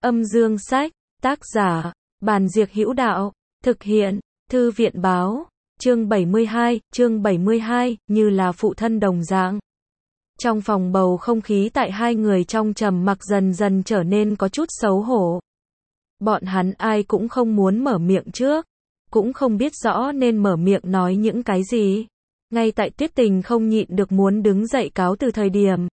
Âm dương sách, tác giả, Bàn Diệc Hữu Đạo, thực hiện, Thư viện báo, chương 72, như là phụ thân đồng dạng. Trong phòng bầu không khí tại hai người trong trầm mặc dần dần trở nên có chút xấu hổ. Bọn hắn ai cũng không muốn mở miệng trước, cũng không biết rõ nên mở miệng nói những cái gì. Ngay tại Tuyết Tình không nhịn được muốn đứng dậy cáo từ thời điểm.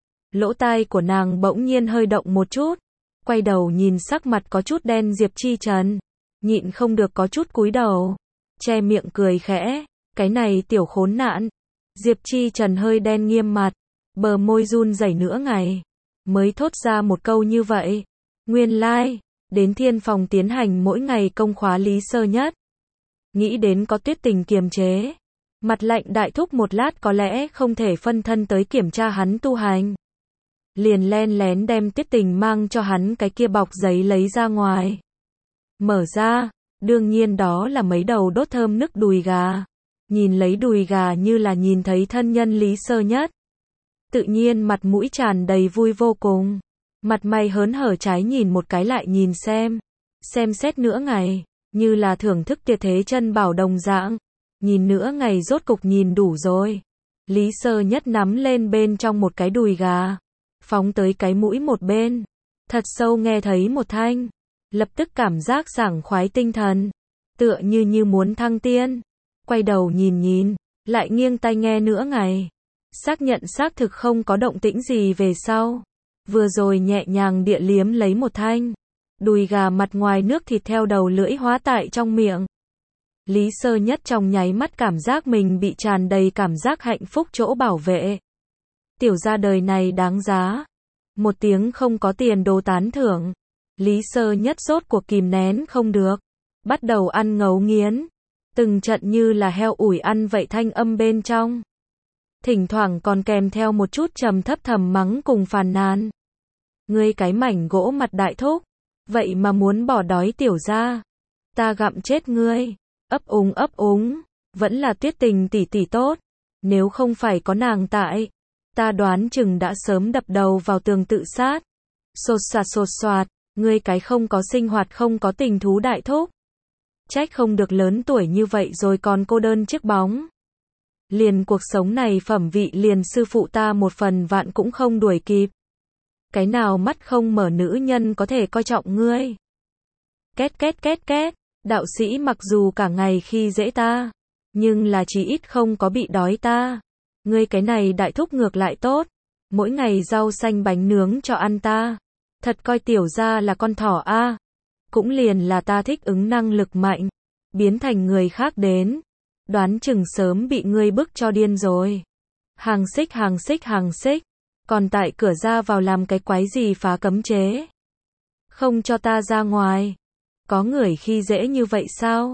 Lỗ tai của nàng bỗng nhiên hơi động một chút, quay đầu nhìn sắc mặt có chút đen Diệp Chi Trần, nhịn không được có chút cúi đầu, che miệng cười khẽ, cái này tiểu khốn nạn. Diệp Chi Trần hơi đen nghiêm mặt, bờ môi run rẩy nửa ngày, mới thốt ra một câu như vậy. Nguyên lai, đến Thiên Phòng tiến hành mỗi ngày công khóa Lý Sơ Nhất. Nghĩ đến có Tuyết Tình kiềm chế, mặt lạnh đại thúc một lát có lẽ không thể phân thân tới kiểm tra hắn tu hành. Liền len lén đem Tuyết Tình mang cho hắn cái kia bọc giấy lấy ra ngoài. Mở ra, đương nhiên đó là mấy đầu đốt thơm nức đùi gà. Nhìn lấy đùi gà như là nhìn thấy thân nhân Lý Sơ Nhất. Tự nhiên mặt mũi tràn đầy vui vô cùng. Mặt mày hớn hở trái nhìn một cái lại nhìn xem xét nửa ngày, như là thưởng thức tuyệt thế chân bảo đồng dạng. Nhìn nửa ngày rốt cục nhìn đủ rồi. Lý Sơ Nhất nắm lên bên trong một cái đùi gà, phóng tới cái mũi một bên, thật sâu nghe thấy một thanh, lập tức cảm giác sảng khoái tinh thần, tựa như muốn thăng tiên. Quay đầu nhìn, lại nghiêng tai nghe nửa ngày, xác nhận xác thực không có động tĩnh gì về sau, vừa rồi nhẹ nhàng địa liếm lấy một thanh, đùi gà mặt ngoài nước thịt theo đầu lưỡi hóa tại trong miệng. Lý Sơ Nhất trong nháy mắt cảm giác mình bị tràn đầy cảm giác hạnh phúc chỗ bảo vệ. Tiểu gia đời này đáng giá. Một tiếng không có tiền đồ tán thưởng. Lý Sơ Nhất rốt cuộc kìm nén không được, bắt đầu ăn ngấu nghiến. Từng trận như là heo ủi ăn vậy thanh âm bên trong. Thỉnh thoảng còn kèm theo một chút trầm thấp thầm mắng cùng phàn nàn. Ngươi cái mảnh gỗ mặt đại thúc, vậy mà muốn bỏ đói tiểu gia. Ta gặm chết ngươi. Ấp úng, vẫn là Tuyết Tình tỷ tỷ tốt. Nếu không phải có nàng tại, ta đoán chừng đã sớm đập đầu vào tường tự sát. Sột soạt, ngươi cái không có sinh hoạt không có tình thú đại thúc. Trách không được lớn tuổi như vậy rồi còn cô đơn chiếc bóng. Liền cuộc sống này phẩm vị liền sư phụ ta một phần vạn cũng không đuổi kịp. Cái nào mắt không mở nữ nhân có thể coi trọng ngươi. Két. Đạo sĩ mặc dù cả ngày khi dễ ta, nhưng là chí ít không có bị đói ta. Ngươi cái này đại thúc ngược lại tốt, mỗi ngày rau xanh bánh nướng cho ăn ta. Thật coi tiểu gia là con thỏ a. Cũng liền là ta thích ứng năng lực mạnh, biến thành người khác đến, đoán chừng sớm bị ngươi bức cho điên rồi. Hàng xích, còn tại cửa ra vào làm cái quái gì phá cấm chế. Không cho ta ra ngoài. Có người khi dễ như vậy sao?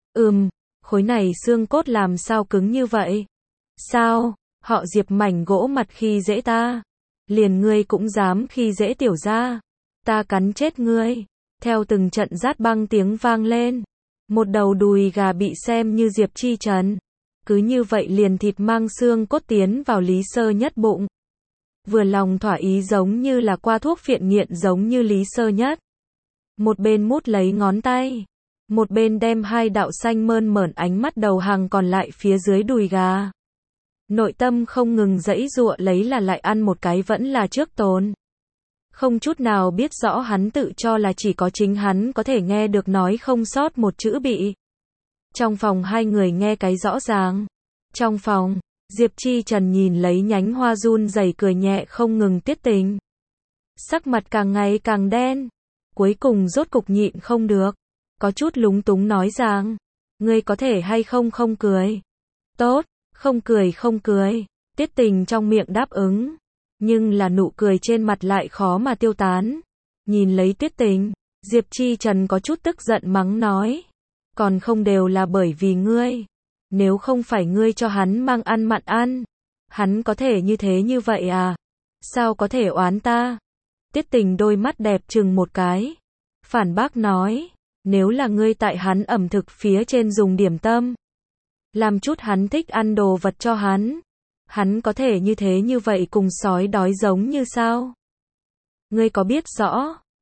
Khối này xương cốt làm sao cứng như vậy? Sao? Họ Diệp mảnh gỗ mặt khi dễ ta. Liền ngươi cũng dám khi dễ tiểu gia. Ta cắn chết ngươi. Theo từng trận rát băng tiếng vang lên. Một đầu đùi gà bị xem như Diệp Chi Trần. Cứ như vậy liền thịt mang xương cốt tiến vào Lý Sơ Nhất bụng. Vừa lòng thỏa ý giống như là qua thuốc phiện nghiện giống như Lý Sơ Nhất. Một bên mút lấy ngón tay, một bên đem hai đạo xanh mơn mởn ánh mắt đầu hàng còn lại phía dưới đùi gà. Nội tâm không ngừng giãy giụa lấy là lại ăn một cái vẫn là trước tồn. Không chút nào biết rõ hắn tự cho là chỉ có chính hắn có thể nghe được nói không sót một chữ bị. Trong phòng hai người nghe cái rõ ràng. Trong phòng, Diệp Chi Trần nhìn lấy nhánh hoa run rẩy cười nhẹ không ngừng Tuyết Tình. Sắc mặt càng ngày càng đen. Cuối cùng rốt cục nhịn không được, có chút lúng túng nói rằng, ngươi có thể hay không cười. Tốt, không cười. Tuyết Tình trong miệng đáp ứng, nhưng là nụ cười trên mặt lại khó mà tiêu tán. Nhìn lấy Tuyết Tình, Diệp Chi Trần có chút tức giận mắng nói, còn không đều là bởi vì ngươi. Nếu không phải ngươi cho hắn mang ăn mặn ăn, hắn có thể như thế như vậy à? Sao có thể oán ta? Tuyết Tình đôi mắt đẹp chừng một cái. Phản bác nói, nếu là ngươi tại hắn ẩm thực phía trên dùng điểm tâm, làm chút hắn thích ăn đồ vật cho hắn có thể như thế như vậy cùng sói đói giống như sao? Ngươi có biết rõ,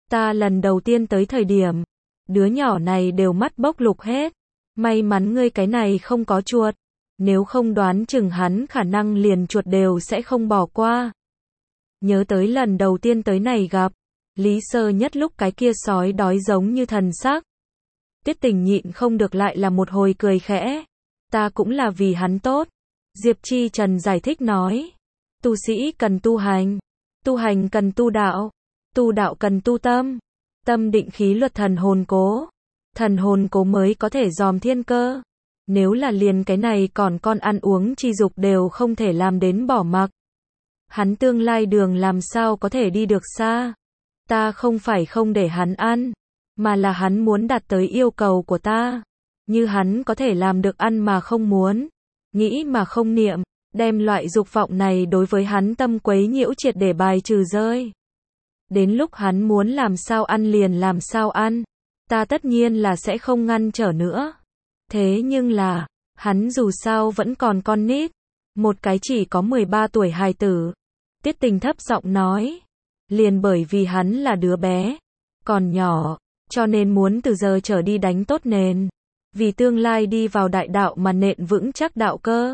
Ta lần đầu tiên tới thời điểm, đứa nhỏ này đều mắt bốc lục hết. May mắn ngươi cái này không có chuột. Nếu không đoán chừng hắn khả năng liền chuột đều sẽ không bỏ qua. Nhớ tới lần đầu tiên tới này gặp, Lý Sơ Nhất lúc cái kia sói đói giống như thần sắc. Tiết Tình nhịn không được lại là một hồi cười khẽ. Ta cũng là vì hắn tốt. Diệp Chi Trần giải thích nói. Tu sĩ cần tu hành cần tu đạo cần tu tâm. Tâm định khí luật thần hồn cố mới có thể dòm thiên cơ. Nếu là liền cái này còn con ăn uống chi dục đều không thể làm đến bỏ mặc. Hắn tương lai đường làm sao có thể đi được xa. Ta không phải không để hắn ăn, mà là hắn muốn đạt tới yêu cầu của ta. Như hắn có thể làm được ăn mà không muốn, nghĩ mà không niệm, đem loại dục vọng này đối với hắn tâm quấy nhiễu triệt để bài trừ rơi. Đến lúc hắn muốn làm sao ăn liền làm sao ăn, ta tất nhiên là sẽ không ngăn trở nữa. Thế nhưng là, hắn dù sao vẫn còn con nít, một cái chỉ có 13 tuổi hài tử. Tiết Tình thấp giọng nói, liền bởi vì hắn là đứa bé, còn nhỏ, cho nên muốn từ giờ trở đi đánh tốt nền, vì tương lai đi vào đại đạo mà nện vững chắc đạo cơ.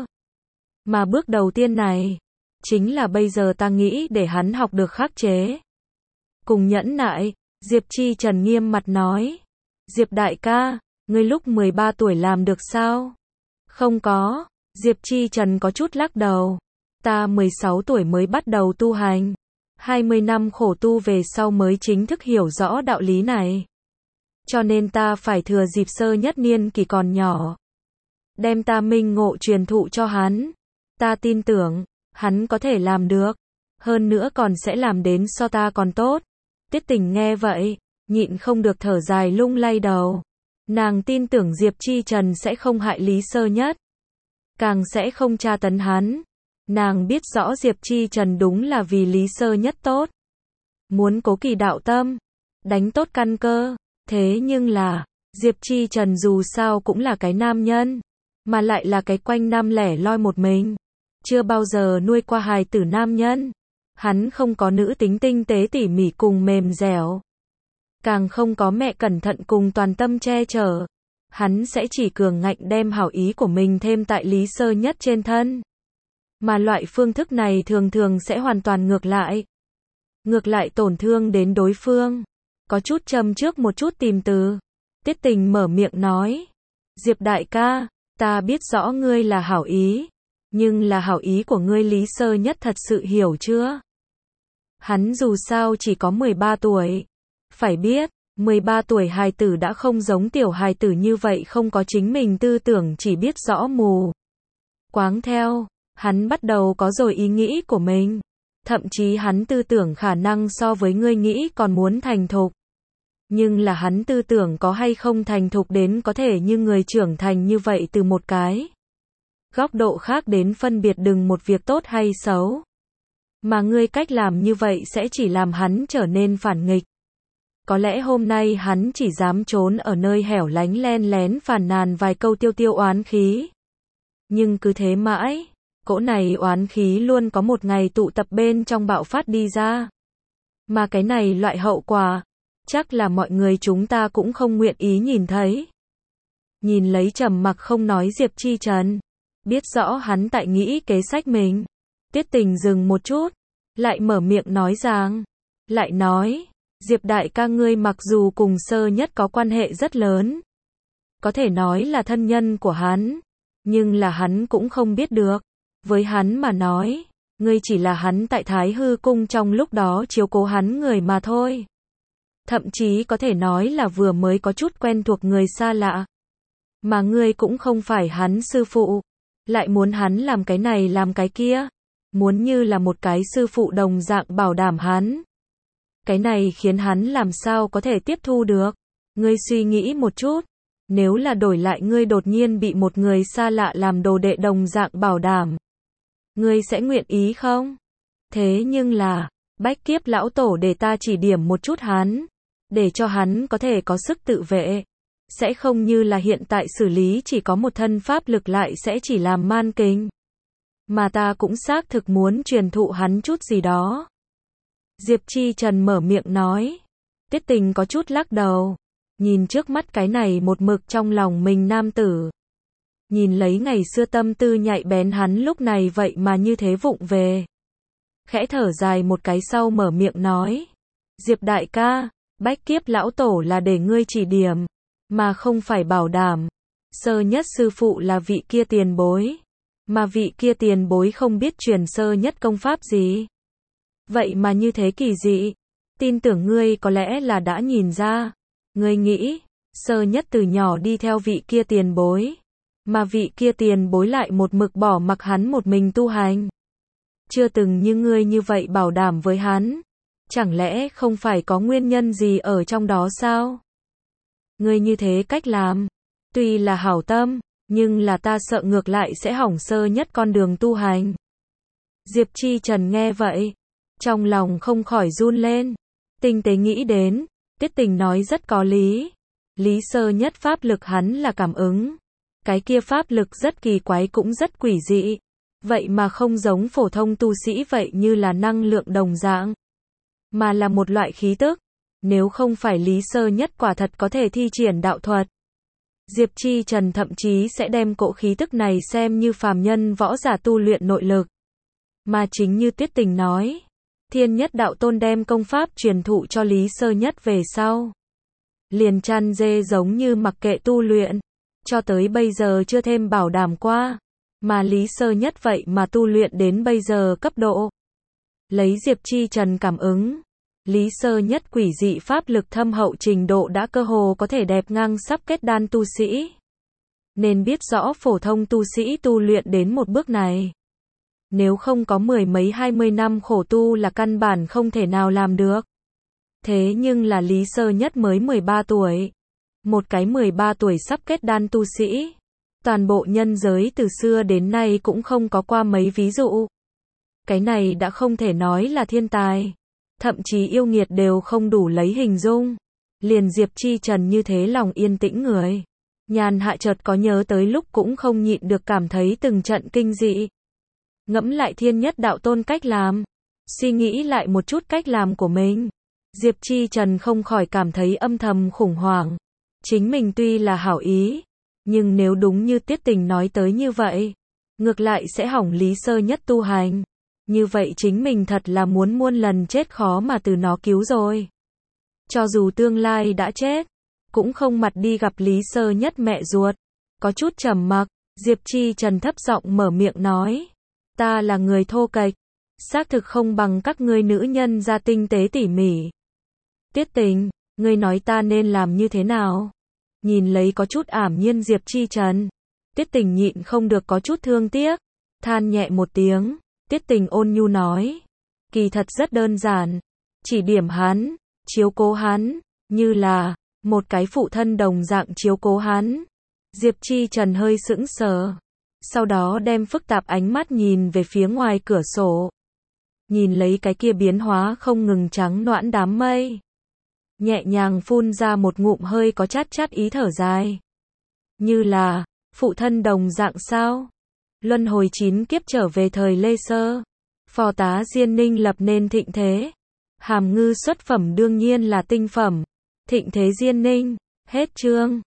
Mà bước đầu tiên này, chính là bây giờ ta nghĩ để hắn học được khắc chế. Cùng nhẫn nại, Diệp Chi Trần nghiêm mặt nói, Diệp đại ca, ngươi lúc 13 tuổi làm được sao? Không có, Diệp Chi Trần có chút lắc đầu. Ta 16 tuổi mới bắt đầu tu hành. 20 năm khổ tu về sau mới chính thức hiểu rõ đạo lý này. Cho nên ta phải thừa dịp Sơ Nhất niên kỳ còn nhỏ, đem ta minh ngộ truyền thụ cho hắn. Ta tin tưởng, hắn có thể làm được. Hơn nữa còn sẽ làm đến so ta còn tốt. Tiết Tình nghe vậy, nhịn không được thở dài lung lay đầu. Nàng tin tưởng Diệp Chi Trần sẽ không hại Lý Sơ Nhất, càng sẽ không tra tấn hắn. Nàng biết rõ Diệp Chi Trần đúng là vì Lý Sơ Nhất tốt, muốn cố kỳ đạo tâm, đánh tốt căn cơ. Thế nhưng là, Diệp Chi Trần dù sao cũng là cái nam nhân, mà lại là cái quanh năm lẻ loi một mình, chưa bao giờ nuôi qua hài tử nam nhân. Hắn không có nữ tính tinh tế tỉ mỉ cùng mềm dẻo, càng không có mẹ cẩn thận cùng toàn tâm che chở. Hắn sẽ chỉ cường ngạnh đem hảo ý của mình thêm tại Lý Sơ Nhất trên thân. Mà loại phương thức này thường thường sẽ hoàn toàn ngược lại. Ngược lại tổn thương đến đối phương. Có chút châm trước một chút tìm từ. Tiết Tình mở miệng nói. Diệp đại ca, ta biết rõ ngươi là hảo ý. Nhưng là hảo ý của ngươi Lý Sơ Nhất thật sự hiểu chưa? Hắn dù sao chỉ có 13 tuổi. Phải biết, 13 tuổi hài tử đã không giống tiểu hài tử như vậy không có chính mình tư tưởng chỉ biết rõ mù quáng theo. Hắn bắt đầu có rồi ý nghĩ của mình. Thậm chí hắn tư tưởng khả năng so với ngươi nghĩ còn muốn thành thục. Nhưng là hắn tư tưởng có hay không thành thục đến có thể như người trưởng thành như vậy từ một cái góc độ khác đến phân biệt đừng một việc tốt hay xấu. Mà ngươi cách làm như vậy sẽ chỉ làm hắn trở nên phản nghịch. Có lẽ hôm nay hắn chỉ dám trốn ở nơi hẻo lánh len lén phàn nàn vài câu tiêu oán khí. Nhưng cứ thế mãi, cỗ này oán khí luôn có một ngày tụ tập bên trong bạo phát đi ra. Mà cái này loại hậu quả, chắc là mọi người chúng ta cũng không nguyện ý nhìn thấy. Nhìn lấy trầm mặc không nói Diệp Chi Trần, biết rõ hắn tại nghĩ kế sách mình. Tiết Tình dừng một chút, lại mở miệng nói rằng, lại nói, Diệp đại ca ngươi mặc dù cùng Sơ Nhất có quan hệ rất lớn, có thể nói là thân nhân của hắn, nhưng là hắn cũng không biết được. Với hắn mà nói, ngươi chỉ là hắn tại Thái Hư Cung trong lúc đó chiếu cố hắn người mà thôi. Thậm chí có thể nói là vừa mới có chút quen thuộc người xa lạ. Mà ngươi cũng không phải hắn sư phụ, lại muốn hắn làm cái này làm cái kia, muốn như là một cái sư phụ đồng dạng bảo đảm hắn. Cái này khiến hắn làm sao có thể tiếp thu được. Ngươi suy nghĩ một chút, nếu là đổi lại ngươi đột nhiên bị một người xa lạ làm đồ đệ đồng dạng bảo đảm, ngươi sẽ nguyện ý không? Thế nhưng là, bách kiếp lão tổ để ta chỉ điểm một chút hắn, để cho hắn có thể có sức tự vệ. Sẽ không như là hiện tại xử lý chỉ có một thân pháp lực lại sẽ chỉ làm man kinh. Mà ta cũng xác thực muốn truyền thụ hắn chút gì đó. Diệp Chi Trần mở miệng nói. Tiết Tình có chút lắc đầu. Nhìn trước mắt cái này một mực trong lòng mình nam tử. Nhìn lấy ngày xưa tâm tư nhạy bén hắn lúc này vậy mà như thế vụng về. Khẽ thở dài một cái sau mở miệng nói. Diệp đại ca, bách kiếp lão tổ là để ngươi chỉ điểm, mà không phải bảo đảm. Sơ nhất sư phụ là vị kia tiền bối, mà vị kia tiền bối không biết truyền sơ nhất công pháp gì. Vậy mà như thế kỳ dị, tin tưởng ngươi có lẽ là đã nhìn ra. Ngươi nghĩ, sơ nhất từ nhỏ đi theo vị kia tiền bối, mà vị kia tiền bối lại một mực bỏ mặc hắn một mình tu hành. Chưa từng như ngươi như vậy bảo đảm với hắn. Chẳng lẽ không phải có nguyên nhân gì ở trong đó sao? Ngươi như thế cách làm, tuy là hảo tâm, nhưng là ta sợ ngược lại sẽ hỏng sơ nhất con đường tu hành. Diệp Chi Trần nghe vậy, trong lòng không khỏi run lên. Tinh tế nghĩ đến, Tiết Tình nói rất có lý. Lý sơ nhất pháp lực hắn là cảm ứng. Cái kia pháp lực rất kỳ quái cũng rất quỷ dị. Vậy mà không giống phổ thông tu sĩ vậy như là năng lượng đồng dạng, mà là một loại khí tức. Nếu không phải Lý sơ nhất quả thật có thể thi triển đạo thuật, Diệp Chi Trần thậm chí sẽ đem cỗ khí tức này xem như phàm nhân võ giả tu luyện nội lực. Mà chính như Tiết Tình nói, Thiên Nhất Đạo Tôn đem công pháp truyền thụ cho Lý sơ nhất về sau, liền chăn dê giống như mặc kệ tu luyện, cho tới bây giờ chưa thêm bảo đảm qua. Mà Lý sơ nhất vậy mà tu luyện đến bây giờ cấp độ. Lấy Diệp Chi Trần cảm ứng, Lý sơ nhất quỷ dị pháp lực thâm hậu trình độ đã cơ hồ có thể đẹp ngang sắp kết đan tu sĩ. Nên biết rõ phổ thông tu sĩ tu luyện đến một bước này, nếu không có mười mấy 20 năm khổ tu là căn bản không thể nào làm được. Thế nhưng là Lý sơ nhất mới 13 tuổi. Một cái 13 tuổi sắp kết đan tu sĩ. Toàn bộ nhân giới từ xưa đến nay cũng không có qua mấy ví dụ. Cái này đã không thể nói là thiên tài. Thậm chí yêu nghiệt đều không đủ lấy hình dung. Liền Diệp Chi Trần như thế lòng yên tĩnh người. Nhàn hạ chợt có nhớ tới lúc cũng không nhịn được cảm thấy từng trận kinh dị. Ngẫm lại Thiên Nhất Đạo Tôn cách làm. Suy nghĩ lại một chút cách làm của mình. Diệp Chi Trần không khỏi cảm thấy âm thầm khủng hoảng. Chính mình tuy là hảo ý, nhưng nếu đúng như Tiết Tình nói tới như vậy, ngược lại sẽ hỏng Lý sơ nhất tu hành. Như vậy chính mình thật là muốn muôn lần chết khó mà từ nó cứu rồi. Cho dù tương lai đã chết, cũng không mặt đi gặp Lý sơ nhất mẹ ruột. Có chút trầm mặc, Diệp Chi Trần thấp giọng mở miệng nói. Ta là người thô kệch, xác thực không bằng các ngươi nữ nhân ra tinh tế tỉ mỉ. Tiết Tình, ngươi nói ta nên làm như thế nào? Nhìn lấy có chút ảm nhiên Diệp Chi Trần, Tiết Tình nhịn không được có chút thương tiếc, than nhẹ một tiếng. Tiết Tình ôn nhu nói, kỳ thật rất đơn giản, chỉ điểm hắn, chiếu cố hắn, như là một cái phụ thân đồng dạng chiếu cố hắn. Diệp Chi Trần hơi sững sờ, sau đó đem phức tạp ánh mắt nhìn về phía ngoài cửa sổ, nhìn lấy cái kia biến hóa không ngừng trắng noãn đám mây, nhẹ nhàng phun ra một ngụm hơi có chát chát ý thở dài, như là phụ thân đồng dạng sao? Luân hồi 9 kiếp trở về thời Lê Sơ, phò tá Diên Ninh lập nên thịnh thế. Hàm Ngư xuất phẩm đương nhiên là tinh phẩm. Thịnh thế Diên Ninh, hết chương.